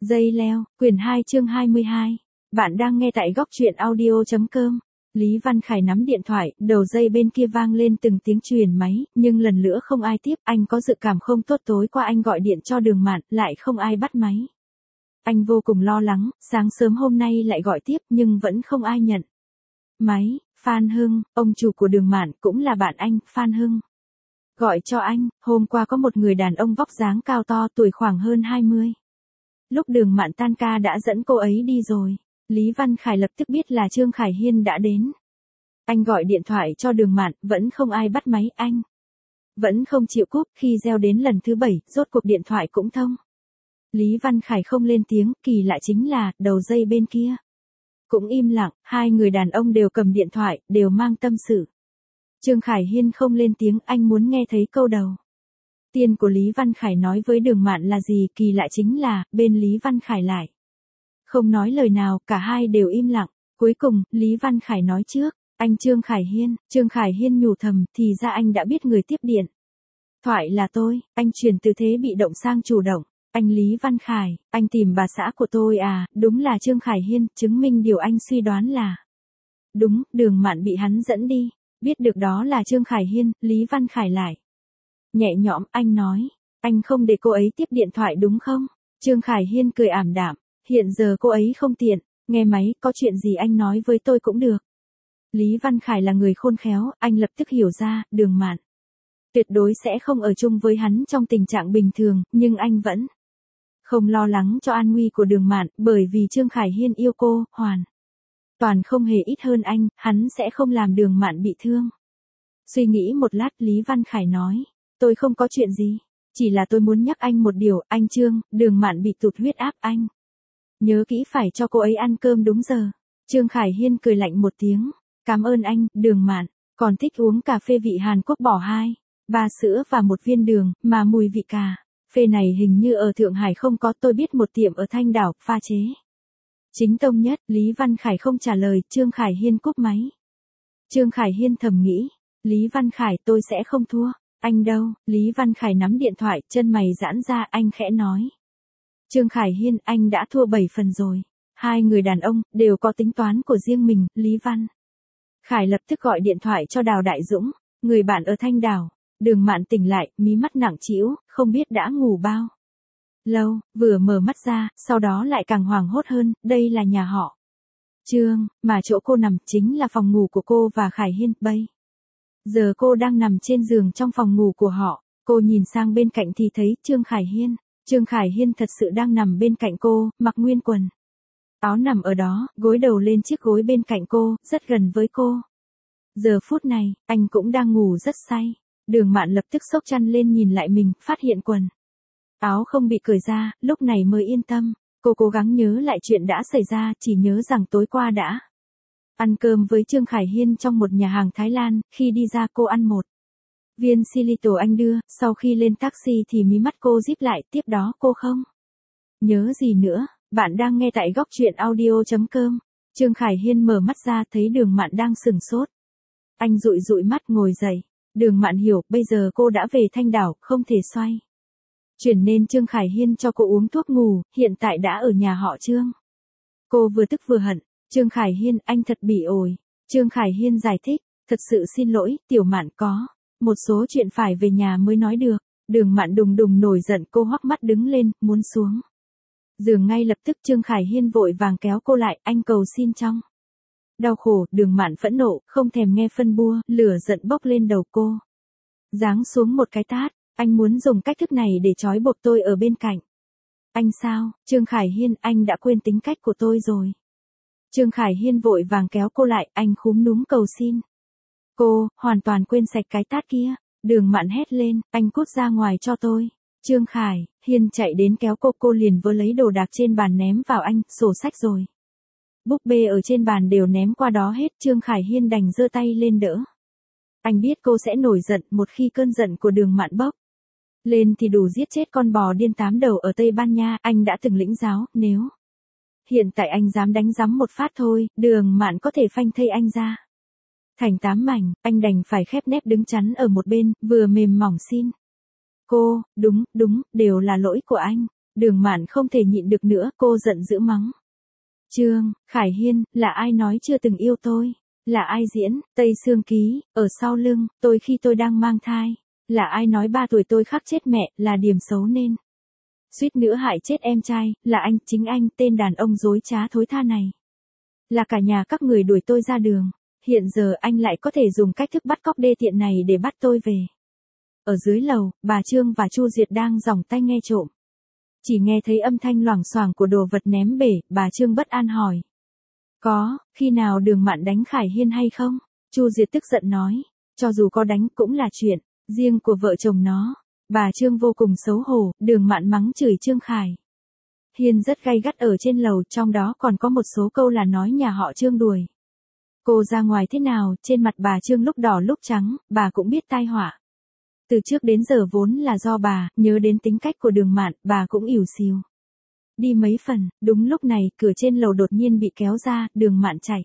Dây leo, quyển 2 chương 22. Bạn đang nghe tại góc truyện audio.com. Lý Văn Khải nắm điện thoại, đầu dây bên kia vang lên từng tiếng truyền máy, nhưng lần nữa không ai tiếp, anh có dự cảm không tốt, tối qua anh gọi điện cho Đường Mạn, lại không ai bắt máy. Anh vô cùng lo lắng, sáng sớm hôm nay lại gọi tiếp nhưng vẫn không ai nhận máy. Phan Hưng, ông chủ của Đường Mạn cũng là bạn anh, Phan Hưng. Gọi cho anh, hôm qua có một người đàn ông vóc dáng cao to, tuổi khoảng hơn 20. Lúc Đường Mạn tan ca đã dẫn cô ấy đi rồi. Lý Văn Khải lập tức biết là Trương Khải Hiên đã đến. Anh gọi điện thoại cho Đường Mạn, vẫn không ai bắt máy, anh vẫn không chịu cúp, khi reo đến lần thứ 7, rốt cuộc điện thoại cũng thông. Lý Văn Khải không lên tiếng, kỳ lạ chính là, đầu dây bên kia cũng im lặng, hai người đàn ông đều cầm điện thoại, đều mang tâm sự. Trương Khải Hiên không lên tiếng, anh muốn nghe thấy câu đầu tiên của Lý Văn Khải nói với Đường Mạn là gì, kỳ lạ chính là, bên Lý Văn Khải lại không nói lời nào, cả hai đều im lặng. Cuối cùng, Lý Văn Khải nói trước, anh Trương Khải Hiên nhủ thầm, thì ra anh đã biết người tiếp điện thoại là tôi, anh chuyển từ thế bị động sang chủ động. Anh Lý Văn Khải, anh tìm bà xã của tôi à, đúng là Trương Khải Hiên, chứng minh điều anh suy đoán là đúng, Đường Mạn bị hắn dẫn đi. Biết được đó là Trương Khải Hiên, Lý Văn Khải lại nhẹ nhõm, anh nói, anh không để cô ấy tiếp điện thoại đúng không? Trương Khải Hiên cười ảm đạm, hiện giờ cô ấy không tiện, nghe máy, có chuyện gì anh nói với tôi cũng được. Lý Văn Khải là người khôn khéo, anh lập tức hiểu ra, Đường Mạn tuyệt đối sẽ không ở chung với hắn trong tình trạng bình thường, nhưng anh vẫn không lo lắng cho an nguy của Đường Mạn, bởi vì Trương Khải Hiên yêu cô, hoàn toàn không hề ít hơn anh, hắn sẽ không làm Đường Mạn bị thương. Suy nghĩ một lát, Lý Văn Khải nói, tôi không có chuyện gì, chỉ là tôi muốn nhắc anh một điều, anh Trương, Đường Mạn bị tụt huyết áp, anh nhớ kỹ phải cho cô ấy ăn cơm đúng giờ. Trương Khải Hiên cười lạnh một tiếng, cảm ơn anh, Đường Mạn còn thích uống cà phê vị Hàn Quốc bỏ 2-3 sữa và một viên đường, mà mùi vị cà phê này hình như ở Thượng Hải không có, tôi biết một tiệm ở Thanh Đảo, pha chế chính tông nhất. Lý Văn Khải không trả lời, Trương Khải Hiên cúp máy. Trương Khải Hiên thầm nghĩ, Lý Văn Khải, tôi sẽ không thua. Anh đâu? Lý Văn Khải nắm điện thoại, chân mày giãn ra, anh khẽ nói, Trương Khải Hiên, anh đã thua 7 phần rồi. Hai người đàn ông đều có tính toán của riêng mình. Lý Văn Khải lập tức gọi điện thoại cho Đào Đại Dũng, người bạn ở Thanh Đảo. Đường Mạn tỉnh lại, mí mắt nặng trĩu, không biết đã ngủ bao lâu, vừa mở mắt ra, sau đó lại càng hoảng hốt hơn, đây là nhà họ Trương, mà chỗ cô nằm chính là phòng ngủ của cô và Khải Hiên. Bây giờ cô đang nằm trên giường trong phòng ngủ của họ. Cô nhìn sang bên cạnh thì thấy Trương Khải Hiên. Trương Khải Hiên thật sự đang nằm bên cạnh cô, mặc nguyên quần áo nằm ở đó, gối đầu lên chiếc gối bên cạnh cô, rất gần với cô. Giờ phút này, anh cũng đang ngủ rất say. Đường Mạn lập tức xốc chăn lên nhìn lại mình, phát hiện quần áo không bị cởi ra, lúc này mới yên tâm. Cô cố gắng nhớ lại chuyện đã xảy ra, chỉ nhớ rằng tối qua đã ăn cơm với Trương Khải Hiên trong một nhà hàng Thái Lan, khi đi ra cô ăn một viên xilito anh đưa, sau khi lên taxi thì mí mắt cô díp lại, tiếp đó cô không nhớ gì nữa. Bạn đang nghe tại góc truyện audio.com. Trương Khải Hiên mở mắt ra thấy Đường Mạn đang sừng sốt. Anh dụi dụi mắt ngồi dậy. Đường Mạn hiểu, bây giờ cô đã về Thanh Đảo, không thể xoay chuyển nên Trương Khải Hiên cho cô uống thuốc ngủ, hiện tại đã ở nhà họ Trương. Cô vừa tức vừa hận, Trương Khải Hiên, anh thật bị ổi. Trương Khải Hiên giải thích, thật sự xin lỗi, Tiểu Mạn có một số chuyện phải về nhà mới nói được. Đường Mạn đùng đùng nổi giận, cô hoắc mắt đứng lên, muốn xuống giường ngay lập tức. Trương Khải Hiên vội vàng kéo cô lại, anh cầu xin trong đau khổ. Đường Mạn phẫn nộ, không thèm nghe phân bua, lửa giận bốc lên đầu cô, giáng xuống một cái tát. Anh muốn dùng cách thức này để trói buộc tôi ở bên cạnh anh sao? Trương Khải Hiên, anh đã quên tính cách của tôi rồi. Trương Khải Hiên vội vàng kéo cô lại, anh khúm núm cầu xin cô, hoàn toàn quên sạch cái tát kia. Đường Mạn hét lên, anh cút ra ngoài cho tôi. Trương Khải Hiên chạy đến kéo cô liền vơ lấy đồ đạc trên bàn ném vào anh, sổ sách rồi búp bê ở trên bàn đều ném qua đó hết. Trương Khải Hiên đành giơ tay lên đỡ. Anh biết cô sẽ nổi giận, một khi cơn giận của Đường Mạn bốc lên thì đủ giết chết con bò điên 8 đầu ở Tây Ban Nha. Anh đã từng lĩnh giáo, nếu hiện tại anh dám đánh giấm một phát thôi, Đường Mạn có thể phanh thây anh ra thành 8 mảnh. Anh đành phải khép nép đứng chắn ở một bên, vừa mềm mỏng xin cô, đúng, đều là lỗi của anh. Đường Mạn không thể nhịn được nữa, cô giận dữ mắng. Trương Khải Hiên, là ai nói chưa từng yêu tôi? Là ai diễn, Tây Sương Ký, ở sau lưng, tôi khi tôi đang mang thai? Là ai nói 3 tuổi tôi khắc chết mẹ, là điểm xấu nên suýt nữa hại chết em trai? Là anh, chính anh, tên đàn ông dối trá thối tha này. Là cả nhà các người đuổi tôi ra đường. Hiện giờ anh lại có thể dùng cách thức bắt cóc đê tiện này để bắt tôi về. Ở dưới lầu, bà Trương và Chu Duyệt đang giòng tay nghe trộm. Chỉ nghe thấy âm thanh loảng xoảng của đồ vật ném bể, bà Trương bất an hỏi. Có, khi nào Đường Mạn đánh Khải Hiên hay không? Chu Duyệt tức giận nói. Cho dù có đánh cũng là chuyện riêng của vợ chồng nó. Bà Trương vô cùng xấu hổ, Đường Mạn mắng chửi Trương Khải Hiên rất gay gắt ở trên lầu, trong đó còn có một số câu là nói nhà họ Trương đuổi cô ra ngoài thế nào. Trên mặt bà Trương lúc đỏ lúc trắng, bà cũng biết tai họa từ trước đến giờ vốn là do bà. Nhớ đến tính cách của Đường Mạn, bà cũng ỉu xìu đi mấy phần. Đúng lúc này, cửa trên lầu đột nhiên bị kéo ra, Đường Mạn chạy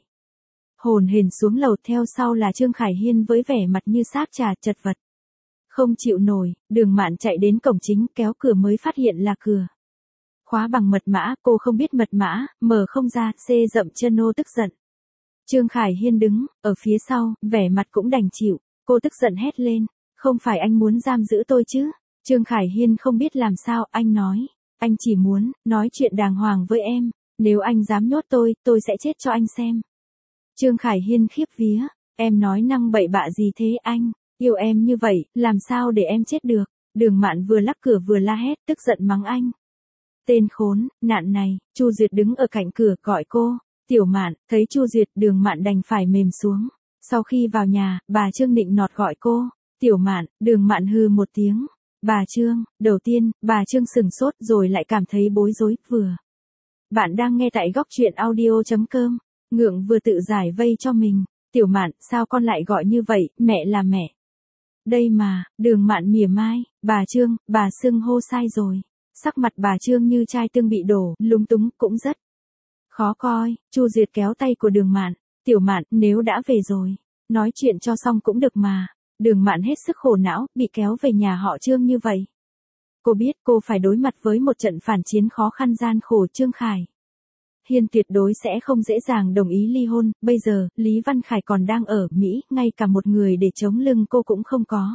hồn hển xuống lầu, theo sau là Trương Khải Hiên với vẻ mặt như sáp trà, chật vật không chịu nổi. Đường Mạn chạy đến cổng chính, kéo cửa mới phát hiện là cửa khóa bằng mật mã. Cô không biết mật mã, mở không ra, xê dậm chân ô tức giận. Trương Khải Hiên đứng ở phía sau, vẻ mặt cũng đành chịu. Cô tức giận hét lên. Không phải anh muốn giam giữ tôi chứ? Trương Khải Hiên không biết làm sao, anh nói. Anh chỉ muốn nói chuyện đàng hoàng với em. Nếu anh dám nhốt tôi sẽ chết cho anh xem. Trương Khải Hiên khiếp vía. Em nói năng bậy bạ gì thế anh? Yêu em như vậy, làm sao để em chết được? Đường Mạn vừa lắc cửa vừa la hét, tức giận mắng anh. Tên khốn, nạn này. Chu Duyệt đứng ở cạnh cửa gọi cô. Tiểu Mạn. Thấy Chu Duyệt, Đường Mạn đành phải mềm xuống. Sau khi vào nhà, bà Trương nịnh nọt gọi cô. Tiểu Mạn. Đường Mạn hừ một tiếng. Bà Trương. Đầu tiên, bà Trương sừng sốt rồi lại cảm thấy bối rối. Bạn đang nghe tại góc truyện audio.com. Ngượng vừa tự giải vây cho mình. Tiểu Mạn, sao con lại gọi như vậy? Mẹ là mẹ đây mà. Đường Mạn mỉa mai. Bà Trương, bà xưng hô sai rồi. Sắc mặt bà Trương như chai tương bị đổ, lúng túng, cũng rất khó coi. Chu Duyệt kéo tay của Đường Mạn. Tiểu Mạn, nếu đã về rồi, nói chuyện cho xong cũng được mà. Đường Mạn hết sức khổ não, bị kéo về nhà họ Trương như vậy. Cô biết cô phải đối mặt với một trận phản chiến khó khăn gian khổ. Trương Khải Hiên tuyệt đối sẽ không dễ dàng đồng ý ly hôn. Bây giờ, Lý Văn Khải còn đang ở Mỹ, ngay cả một người để chống lưng cô cũng không có.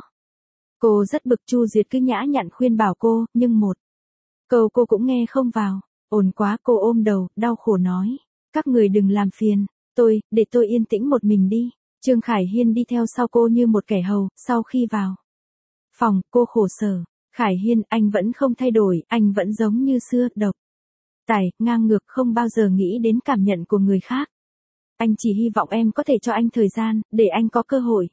Cô rất bực. Chu Duyệt cứ nhã nhặn khuyên bảo cô, nhưng một câu cô cũng nghe không vào. Ồn quá. Cô ôm đầu, đau khổ nói. Các người đừng làm phiền tôi, để tôi yên tĩnh một mình đi. Trương Khải Hiên đi theo sau cô như một kẻ hầu. Sau khi vào phòng, cô khổ sở. Khải Hiên, anh vẫn không thay đổi, anh vẫn giống như xưa, độc tài, ngang ngược, không bao giờ nghĩ đến cảm nhận của người khác. Anh chỉ hy vọng em có thể cho anh thời gian, để anh có cơ hội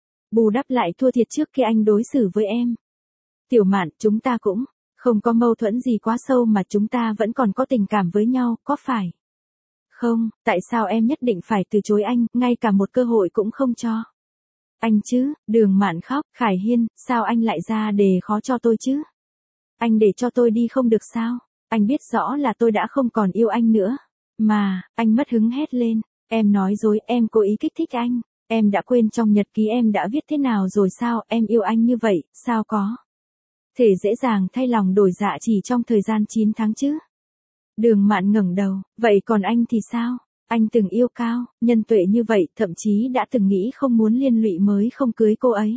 bù đắp lại thua thiệt trước khi anh đối xử với em. Tiểu Mạn, chúng ta cũng không có mâu thuẫn gì quá sâu mà chúng ta vẫn còn có tình cảm với nhau, có phải không? Tại sao em nhất định phải từ chối anh, ngay cả một cơ hội cũng không cho anh chứ? Đường Mạn khóc. Khải Hiên, sao anh lại ra đề khó cho tôi chứ? Anh để cho tôi đi không được sao? Anh biết rõ là tôi đã không còn yêu anh nữa. Mà, anh mất hứng hét lên. Em nói dối, em cố ý kích thích anh. Em đã quên trong nhật ký em đã viết thế nào rồi sao? Em yêu anh như vậy, sao có thể dễ dàng thay lòng đổi dạ chỉ trong thời gian 9 tháng chứ? Đường Mạn ngẩng đầu. Vậy còn anh thì sao? Anh từng yêu cao, nhân tuệ như vậy, thậm chí đã từng nghĩ không muốn liên lụy mới không cưới cô ấy.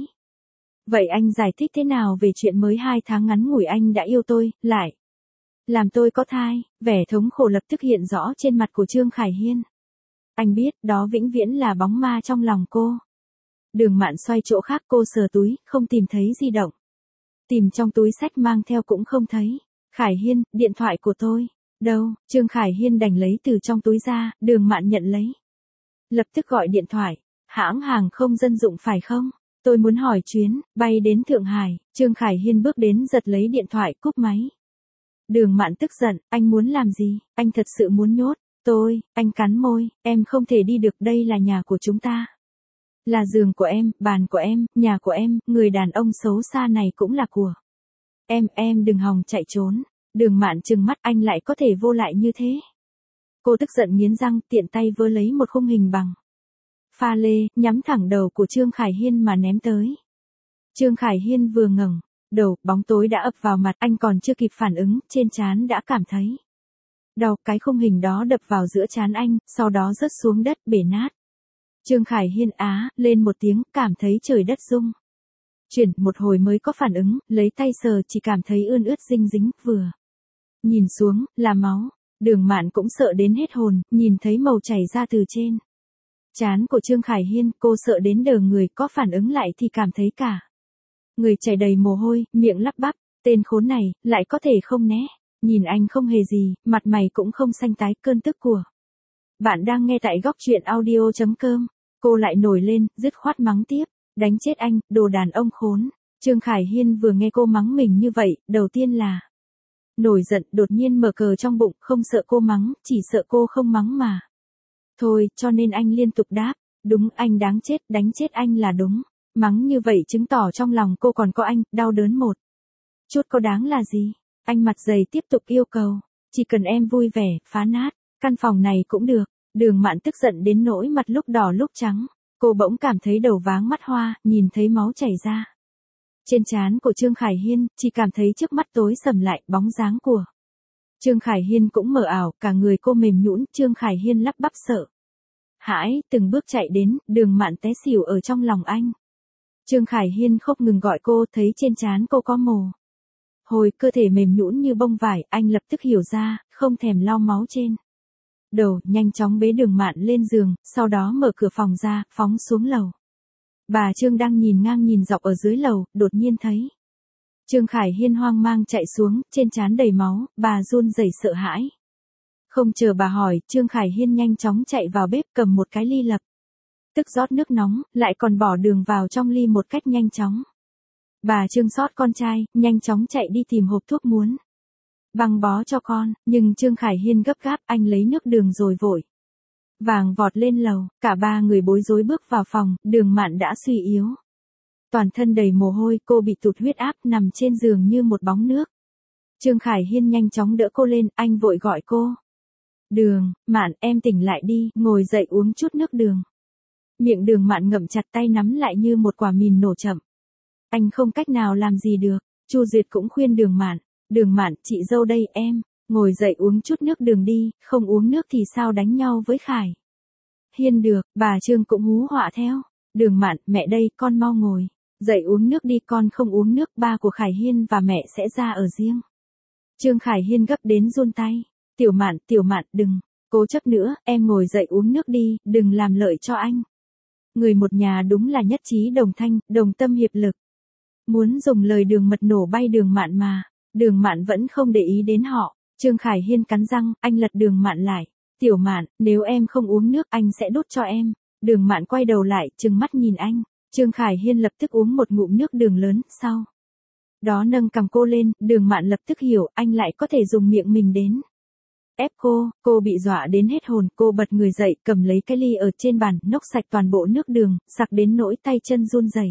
Vậy anh giải thích thế nào về chuyện mới 2 tháng ngắn ngủi anh đã yêu tôi, lại làm tôi có thai? Vẻ thống khổ lập tức hiện rõ trên mặt của Trương Khải Hiên. Anh biết, đó vĩnh viễn là bóng ma trong lòng cô. Đường Mạn xoay chỗ khác, cô sờ túi, không tìm thấy di động. Tìm trong túi sách mang theo cũng không thấy. Khải Hiên, điện thoại của tôi. Đâu? Trương Khải Hiên đành lấy từ trong túi ra. Đường Mạn nhận lấy. Lập tức gọi điện thoại. Hãng hàng không dân dụng phải không? Tôi muốn hỏi chuyến bay đến Thượng Hải. Trương Khải Hiên bước đến giật lấy điện thoại, cúp máy. Đường Mạn tức giận. Anh muốn làm gì? Anh thật sự muốn nhốt tôi? Anh cắn môi. Em không thể đi được, đây là nhà của chúng ta. Là giường của em, bàn của em, nhà của em, người đàn ông xấu xa này cũng là của em đừng hòng chạy trốn. Đường Mạn trừng mắt, anh lại có thể vô lại như thế. Cô tức giận nghiến răng, tiện tay vơ lấy một khung hình bằng pha lê, nhắm thẳng đầu của Trương Khải Hiên mà ném tới. Trương Khải Hiên vừa ngẩng đầu, bóng tối đã ập vào mặt, anh còn chưa kịp phản ứng, trên trán đã cảm thấy đau, cái khung hình đó đập vào giữa trán anh, sau đó rớt xuống đất, bể nát. Trương Khải Hiên á lên một tiếng, cảm thấy trời đất rung chuyển, một hồi mới có phản ứng, lấy tay sờ chỉ cảm thấy ươn ướt dinh dính, vừa nhìn xuống, là máu. Đường Mạn cũng sợ đến hết hồn, nhìn thấy màu chảy ra từ trên trán của Trương Khải Hiên, cô sợ đến đờ người, có phản ứng lại thì cảm thấy cả người chảy đầy mồ hôi, miệng lắp bắp, tên khốn này, lại có thể không né. Nhìn anh không hề gì, mặt mày cũng không xanh tái, cơn tức của bạn đang nghe tại góc truyện audio.com. Cô lại nổi lên, dứt khoát mắng tiếp, đánh chết anh, đồ đàn ông khốn. Trương Khải Hiên vừa nghe cô mắng mình như vậy, đầu tiên là nổi giận, đột nhiên mở cờ trong bụng, không sợ cô mắng, chỉ sợ cô không mắng mà thôi, cho nên anh liên tục đáp, đúng, anh đáng chết, đánh chết anh là đúng. Mắng như vậy chứng tỏ trong lòng cô còn có anh, đau đớn một chút có đáng là gì. Anh mặt dày tiếp tục yêu cầu, chỉ cần em vui vẻ, phá nát căn phòng này cũng được. Đường Mạn tức giận đến nỗi mặt lúc đỏ lúc trắng, cô bỗng cảm thấy đầu váng mắt hoa, nhìn thấy máu chảy ra trên trán của Trương Khải Hiên, chỉ cảm thấy trước mắt tối sầm lại, bóng dáng của Trương Khải Hiên cũng mờ ảo, cả người cô mềm nhũn. Trương Khải Hiên lắp bắp sợ hãi, từng bước chạy đến, Đường Mạn té xỉu ở trong lòng anh. Trương Khải Hiên không ngừng gọi cô, thấy trên trán cô có mồ hôi, cơ thể mềm nhũn như bông vải, anh lập tức hiểu ra, không thèm lau máu trên đầu, nhanh chóng bế Đường Mạn lên giường, sau đó mở cửa phòng ra, phóng xuống lầu. Bà Trương đang nhìn ngang nhìn dọc ở dưới lầu, đột nhiên thấy Trương Khải Hiên hoang mang chạy xuống, trên trán đầy máu, bà run rẩy sợ hãi. Không chờ bà hỏi, Trương Khải Hiên nhanh chóng chạy vào bếp, cầm một cái ly lập tức rót nước nóng, lại còn bỏ đường vào trong ly một cách nhanh chóng. Bà Trương xót con trai, nhanh chóng chạy đi tìm hộp thuốc muốn băng bó cho con, nhưng Trương Khải Hiên gấp gáp, anh lấy nước đường rồi vội vàng vọt lên lầu, cả ba người bối rối bước vào phòng, Đường Mạn đã suy yếu. Toàn thân đầy mồ hôi, cô bị tụt huyết áp, nằm trên giường như một bóng nước. Trương Khải Hiên nhanh chóng đỡ cô lên, anh vội gọi cô. Mạn, em tỉnh lại đi, ngồi dậy uống chút nước đường. Miệng Đường Mạn ngậm chặt, tay nắm lại như một quả mìn nổ chậm. Anh không cách nào làm gì được. Chu Duyệt cũng khuyên Đường Mạn, chị dâu đây em, ngồi dậy uống chút nước đường đi, không uống nước thì sao đánh nhau với Khải Hiên được. Bà Trương cũng hú họa theo. Đường Mạn, mẹ đây, con mau ngồi dậy uống nước đi, con không uống nước, ba của Khải Hiên và mẹ sẽ ra ở riêng. Trương Khải Hiên gấp đến run tay. Tiểu Mạn, đừng cố chấp nữa, em ngồi dậy uống nước đi, đừng làm lợi cho anh. Người một nhà đúng là nhất trí đồng thanh, đồng tâm hiệp lực. Muốn dùng lời đường mật nổ bay Đường Mạn mà, Đường Mạn vẫn không để ý đến họ. Trương Khải Hiên cắn răng, anh lật Đường Mạn lại. Tiểu Mạn, nếu em không uống nước, anh sẽ đút cho em. Đường Mạn quay đầu lại, trừng mắt nhìn anh. Trương Khải Hiên lập tức uống một ngụm nước đường lớn, sau đó nâng cằm cô lên, Đường Mạn lập tức hiểu, anh lại có thể dùng miệng mình đến ép cô bị dọa đến hết hồn, cô bật người dậy, cầm lấy cái ly ở trên bàn, nốc sạch toàn bộ nước đường, sặc đến nỗi tay chân run rẩy.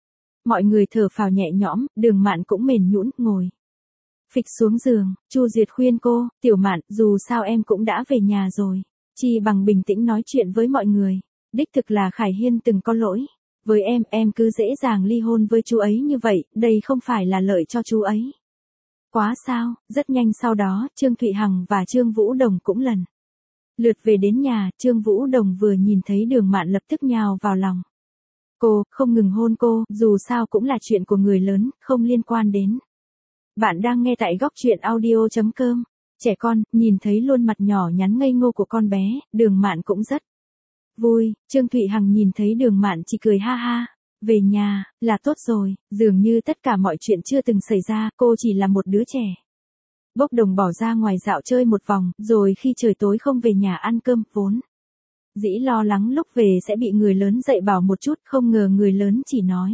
Mọi người thở phào nhẹ nhõm, Đường Mạn cũng mềm nhũn, ngồi phịch xuống giường. Chu Duyệt khuyên cô, Tiểu Mạn, dù sao em cũng đã về nhà rồi, chi bằng bình tĩnh nói chuyện với mọi người. Đích thực là Khải Hiên từng có lỗi với em cứ dễ dàng ly hôn với chú ấy như vậy, đây không phải là lợi cho chú ấy quá sao. Rất nhanh sau đó, Trương Thụy Hằng và Trương Vũ Đồng cũng lần lượt về đến nhà. Trương Vũ Đồng vừa nhìn thấy Đường Mạn lập tức nhào vào lòng cô, không ngừng hôn cô, dù sao cũng là chuyện của người lớn, không liên quan đến. Bạn đang nghe tại góc truyện audio.com. Trẻ con, nhìn thấy luôn mặt nhỏ nhắn ngây ngô của con bé, Đường Mạn cũng rất vui. Trương Thụy Hằng nhìn thấy Đường Mạn chỉ cười ha ha. Về nhà, là tốt rồi, dường như tất cả mọi chuyện chưa từng xảy ra, cô chỉ là một đứa trẻ. Bốc đồng bỏ ra ngoài dạo chơi một vòng, rồi khi trời tối không về nhà ăn cơm, vốn dĩ lo lắng lúc về sẽ bị người lớn dạy bảo một chút, không ngờ người lớn chỉ nói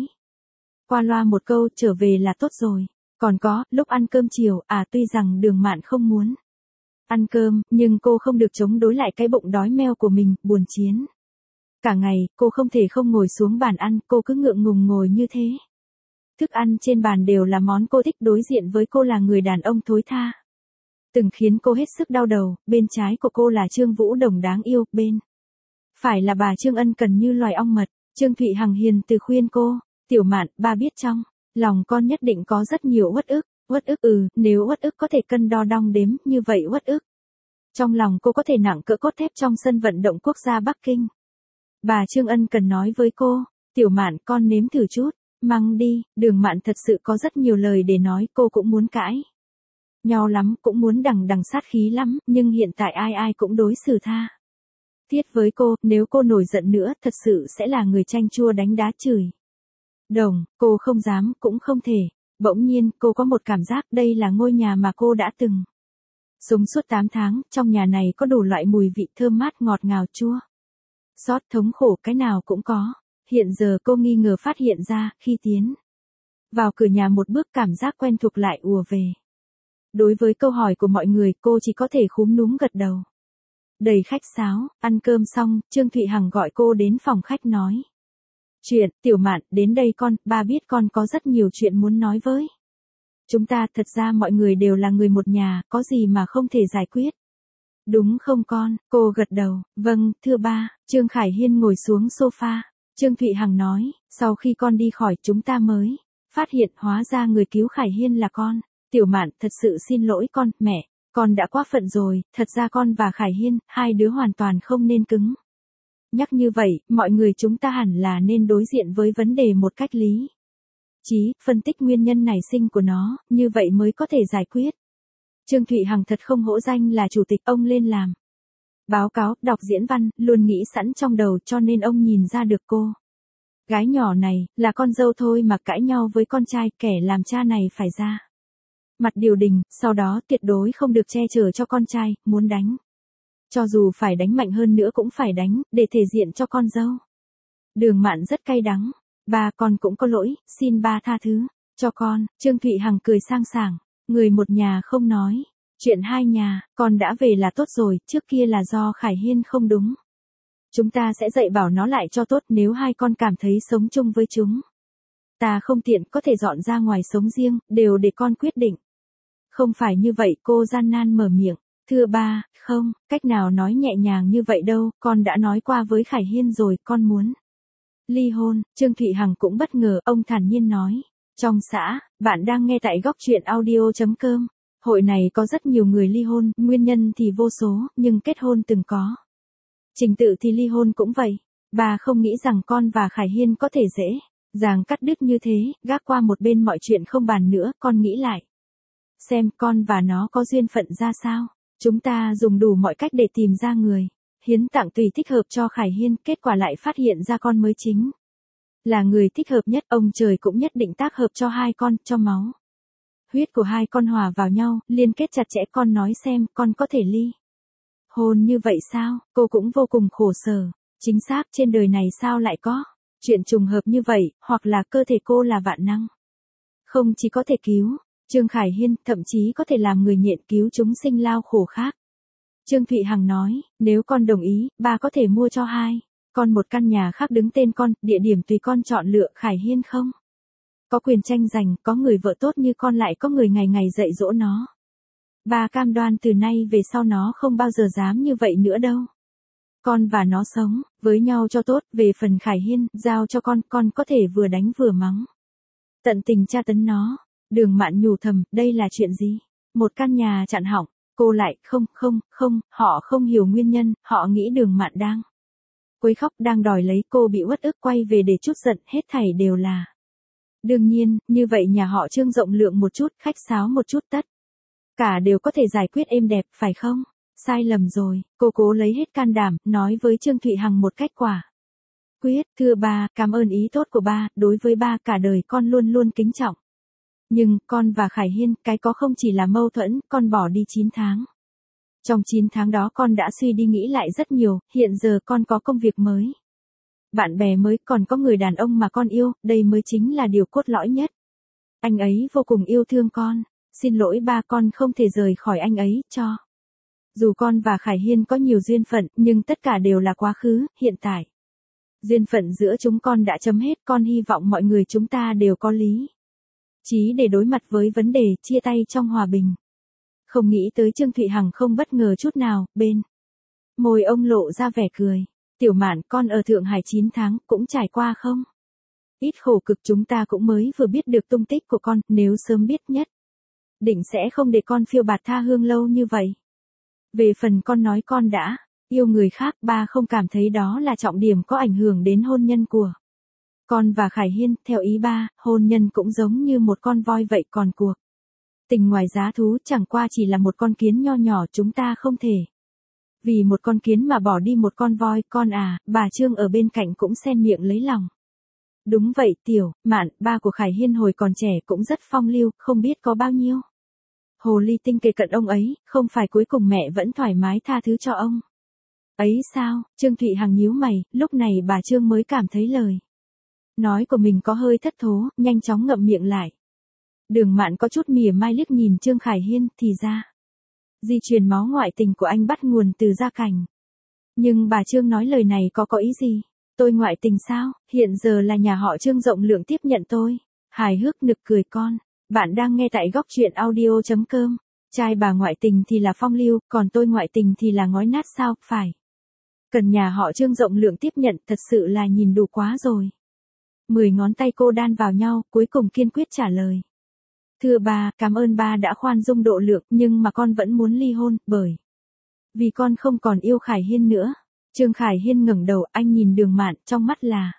qua loa một câu, trở về là tốt rồi. Còn có, lúc ăn cơm chiều, tuy rằng Đường Mạn không muốn ăn cơm, nhưng cô không được chống đối lại cái bụng đói meo của mình, buồn chiến. Cả ngày, cô không thể không ngồi xuống bàn ăn, cô cứ ngượng ngùng ngồi như thế. Thức ăn trên bàn đều là món cô thích, đối diện với cô là người đàn ông thối tha. Từng khiến cô hết sức đau đầu, bên trái của cô là Trương Vũ Đồng đáng yêu, bên phải là bà Trương ân cần như loài ong mật. Trương Thụy Hằng hiền từ khuyên cô, Tiểu Mạn, ba biết trong Lòng con nhất định có rất nhiều uất ức nếu uất ức có thể cân đo đong đếm như vậy uất ức. Trong lòng cô có thể nặng cỡ cốt thép trong sân vận động quốc gia Bắc Kinh. Bà Trương Ân cần nói với cô, Tiểu Mạn con nếm thử chút, mang đi, Đường Mạn thật sự có rất nhiều lời để nói cô cũng muốn cãi. Nhau lắm cũng muốn đằng đằng sát khí lắm, nhưng hiện tại ai ai cũng đối xử tha thiết với cô, nếu cô nổi giận nữa thật sự sẽ là người chanh chua đánh đá chửi. Đồng, cô không dám cũng không thể. Bỗng nhiên cô có một cảm giác đây là ngôi nhà mà cô đã từng sống suốt 8 tháng, trong nhà này có đủ loại mùi vị thơm mát ngọt ngào chua. Xót thống khổ cái nào cũng có. Hiện giờ cô nghi ngờ phát hiện ra khi tiến vào cửa nhà một bước cảm giác quen thuộc lại ùa về. Đối với câu hỏi của mọi người cô chỉ có thể khúm núm gật đầu. Đầy khách sáo, ăn cơm xong, Trương Thụy Hằng gọi cô đến phòng khách nói. Chuyện, Tiểu Mạn, đến đây con, ba biết con có rất nhiều chuyện muốn nói với. Chúng ta thật ra mọi người đều là người một nhà, có gì mà không thể giải quyết. Đúng không con, cô gật đầu, vâng, thưa ba, Trương Khải Hiên ngồi xuống sofa. Trương Thụy Hằng nói, sau khi con đi khỏi chúng ta mới phát hiện hóa ra người cứu Khải Hiên là con. Tiểu Mạn, thật sự xin lỗi con, mẹ, con đã quá phận rồi, thật ra con và Khải Hiên, hai đứa hoàn toàn không nên cứng. Nhắc như vậy, mọi người chúng ta hẳn là nên đối diện với vấn đề một cách lý trí, phân tích nguyên nhân nảy sinh của nó, như vậy mới có thể giải quyết. Trương Thụy Hằng thật không hổ danh là chủ tịch, ông lên làm báo cáo, đọc diễn văn, luôn nghĩ sẵn trong đầu cho nên ông nhìn ra được cô gái nhỏ này, là con dâu thôi mà cãi nhau với con trai, kẻ làm cha này phải ra mặt điều đình, sau đó tuyệt đối không được che chở cho con trai, muốn đánh. Cho dù phải đánh mạnh hơn nữa cũng phải đánh, để thể diện cho con dâu. Đường Mạn rất cay đắng, ba con cũng có lỗi, xin ba tha thứ cho con. Trương Thụy Hằng cười sang sảng, người một nhà không nói, chuyện hai nhà, con đã về là tốt rồi, trước kia là do Khải Hiên không đúng. Chúng ta sẽ dạy bảo nó lại cho tốt, nếu hai con cảm thấy sống chung với chúng ta không tiện có thể dọn ra ngoài sống riêng, đều để con quyết định. Không phải như vậy, cô gian nan mở miệng. Thưa ba, không, cách nào nói nhẹ nhàng như vậy đâu, con đã nói qua với Khải Hiên rồi, con muốn ly hôn. Trương Thụy Hằng cũng bất ngờ, ông thản nhiên nói. Trong xã, bạn đang nghe tại góc truyện audio.com. Hội này có rất nhiều người ly hôn, nguyên nhân thì vô số, nhưng kết hôn từng có. Trình tự thì ly hôn cũng vậy. Bà không nghĩ rằng con và Khải Hiên có thể dễ dàng cắt đứt như thế, gác qua một bên mọi chuyện không bàn nữa, con nghĩ lại. Xem con và nó có duyên phận ra sao. Chúng ta dùng đủ mọi cách để tìm ra người hiến tặng tùy thích hợp cho Khải Hiên, kết quả lại phát hiện ra con mới chính là người thích hợp nhất, ông trời cũng nhất định tác hợp cho hai con, cho máu huyết của hai con hòa vào nhau, liên kết chặt chẽ. Con nói xem, con có thể ly hôn như vậy sao? Cô cũng vô cùng khổ sở. Chính xác, trên đời này sao lại có chuyện trùng hợp như vậy, hoặc là cơ thể cô là vạn năng. Không chỉ có thể cứu Trương Khải Hiên, thậm chí có thể làm người nhện cứu chúng sinh lao khổ khác. Trương Thụy Hằng nói, nếu con đồng ý, ba có thể mua cho hai con một căn nhà khác đứng tên con, địa điểm tùy con chọn lựa. Khải Hiên không có quyền tranh giành, có người vợ tốt như con, lại có người ngày ngày dạy dỗ nó. Ba cam đoan từ nay về sau nó không bao giờ dám như vậy nữa đâu. Con và nó sống với nhau cho tốt, về phần Khải Hiên, giao cho con có thể vừa đánh vừa mắng. Tận tình tra tấn nó. Đường Mạn nhủ thầm, đây là chuyện gì? Một căn nhà chặn hỏng, cô lại, không, họ không hiểu nguyên nhân, họ nghĩ Đường Mạn đang quấy khóc, đang đòi lấy, cô bị uất ức quay về để trút giận, hết thảy đều là đương nhiên, như vậy nhà họ Trương rộng lượng một chút, khách sáo một chút, tất cả đều có thể giải quyết êm đẹp, phải không? Sai lầm rồi, cô cố lấy hết can đảm, nói với Trương Thụy Hằng một cách quả quyết. Thưa ba, cảm ơn ý tốt của ba, đối với ba cả đời con luôn luôn kính trọng. Nhưng, con và Khải Hiên, cái có không chỉ là mâu thuẫn, con bỏ đi 9 tháng. Trong 9 tháng đó con đã suy đi nghĩ lại rất nhiều, hiện giờ con có công việc mới. Bạn bè mới, còn có người đàn ông mà con yêu, đây mới chính là điều cốt lõi nhất. Anh ấy vô cùng yêu thương con. Xin lỗi ba, con không thể rời khỏi anh ấy, cho dù con và Khải Hiên có nhiều duyên phận, nhưng tất cả đều là quá khứ, hiện tại duyên phận giữa chúng con đã chấm hết, con hy vọng mọi người chúng ta đều có lý trí để đối mặt với vấn đề, chia tay trong hòa bình. Không nghĩ tới Trương Thụy Hằng không bất ngờ chút nào, bên môi ông lộ ra vẻ cười. Tiểu Mạn, con ở Thượng Hải 9 tháng, cũng trải qua không Ít khổ cực chúng ta cũng mới vừa biết được tung tích của con, nếu sớm biết nhất. Định sẽ không để con phiêu bạt tha hương lâu như vậy. Về phần con nói con đã yêu người khác, ba không cảm thấy đó là trọng điểm có ảnh hưởng đến hôn nhân của con và Khải Hiên. Theo ý ba, hôn nhân cũng giống như một con voi vậy, còn cuộc tình ngoài giá thú chẳng qua chỉ là một con kiến nho nhỏ, chúng ta không thể vì một con kiến mà bỏ đi một con voi. Con à, bà Trương ở bên cạnh cũng xen miệng lấy lòng. Đúng vậy Tiểu Mạn, ba của Khải Hiên hồi còn trẻ cũng rất phong lưu, không biết có bao nhiêu hồ ly tinh kề cận ông ấy, không phải cuối cùng mẹ vẫn thoải mái tha thứ cho ông ấy sao? Trương Thụy Hằng nhíu mày, lúc này bà Trương mới cảm thấy lời nói của mình có hơi thất thố, nhanh chóng ngậm miệng lại. Đường Mạn có chút mỉa mai liếc nhìn Trương Khải Hiên, thì ra di truyền máu ngoại tình của anh bắt nguồn từ gia cảnh. Nhưng bà Trương nói lời này có ý gì? Tôi ngoại tình sao? Hiện giờ là nhà họ Trương rộng lượng tiếp nhận tôi. Hài hước nực cười con. Bạn đang nghe tại góc truyện audio.com. Trai bà ngoại tình thì là phong lưu, còn tôi ngoại tình thì là ngói nát sao? Phải. Cần nhà họ Trương rộng lượng tiếp nhận, thật sự là nhìn đủ quá rồi. 10 ngón tay cô đan vào nhau, cuối cùng kiên quyết trả lời. Thưa ba, cảm ơn ba đã khoan dung độ lượng, nhưng mà con vẫn muốn ly hôn, bởi vì con không còn yêu Khải Hiên nữa. Trương Khải Hiên ngẩng đầu, anh nhìn Đường Mạn, trong mắt là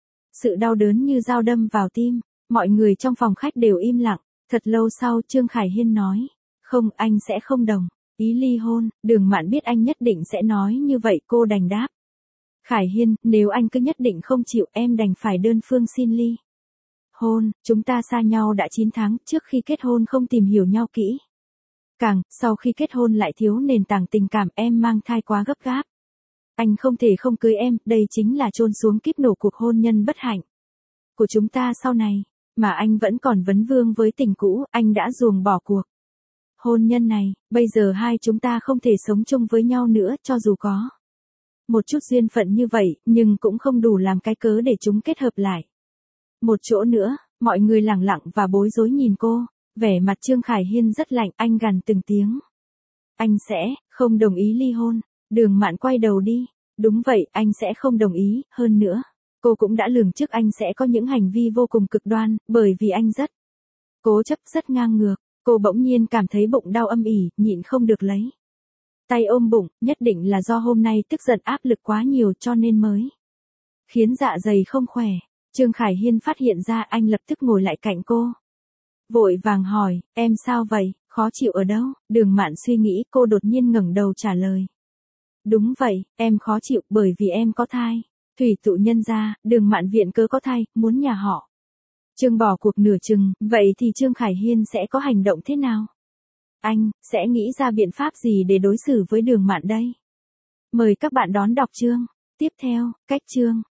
sự đau đớn như dao đâm vào tim. Mọi người trong phòng khách đều im lặng. Thật lâu sau Trương Khải Hiên nói, không, anh sẽ không đồng ý ly hôn. Đường Mạn biết anh nhất định sẽ nói như vậy, cô đành đáp. Khải Hiên, nếu anh cứ nhất định không chịu, em đành phải đơn phương xin ly hôn. Chúng ta xa nhau đã 9 tháng, trước khi kết hôn không tìm hiểu nhau kỹ. Càng, sau khi kết hôn lại thiếu nền tảng tình cảm, em mang thai quá gấp gáp. Anh không thể không cưới em, đây chính là chôn xuống kiếp nổ cuộc hôn nhân bất hạnh của chúng ta sau này. Mà anh vẫn còn vấn vương với tình cũ, anh đã ruồng bỏ cuộc hôn nhân này, bây giờ hai chúng ta không thể sống chung với nhau nữa, cho dù có một chút duyên phận như vậy, nhưng cũng không đủ làm cái cớ để chúng kết hợp lại. Một chỗ nữa, mọi người lẳng lặng và bối rối nhìn cô, vẻ mặt Trương Khải Hiên rất lạnh, anh gằn từng tiếng. Anh sẽ không đồng ý ly hôn. Đường Mạn quay đầu đi. Đúng vậy, anh sẽ không đồng ý, hơn nữa. Cô cũng đã lường trước anh sẽ có những hành vi vô cùng cực đoan, bởi vì anh rất cố chấp, rất ngang ngược. Cô bỗng nhiên cảm thấy bụng đau âm ỉ, nhịn không được lấy tay ôm bụng, nhất định là do hôm nay tức giận áp lực quá nhiều cho nên mới khiến dạ dày không khỏe. Trương Khải Hiên phát hiện ra, anh lập tức ngồi lại cạnh cô. Vội vàng hỏi, em sao vậy, khó chịu ở đâu? Đường Mạn suy nghĩ, cô đột nhiên ngẩng đầu trả lời. Đúng vậy, em khó chịu bởi vì em có thai. Thủy tụ nhân ra, Đường Mạn viện cớ có thai, muốn nhà họ Trương bỏ cuộc nửa chừng, vậy thì Trương Khải Hiên sẽ có hành động thế nào? Anh sẽ nghĩ ra biện pháp gì để đối xử với Đường Mạn đây? Mời các bạn đón đọc chương tiếp theo, cách chương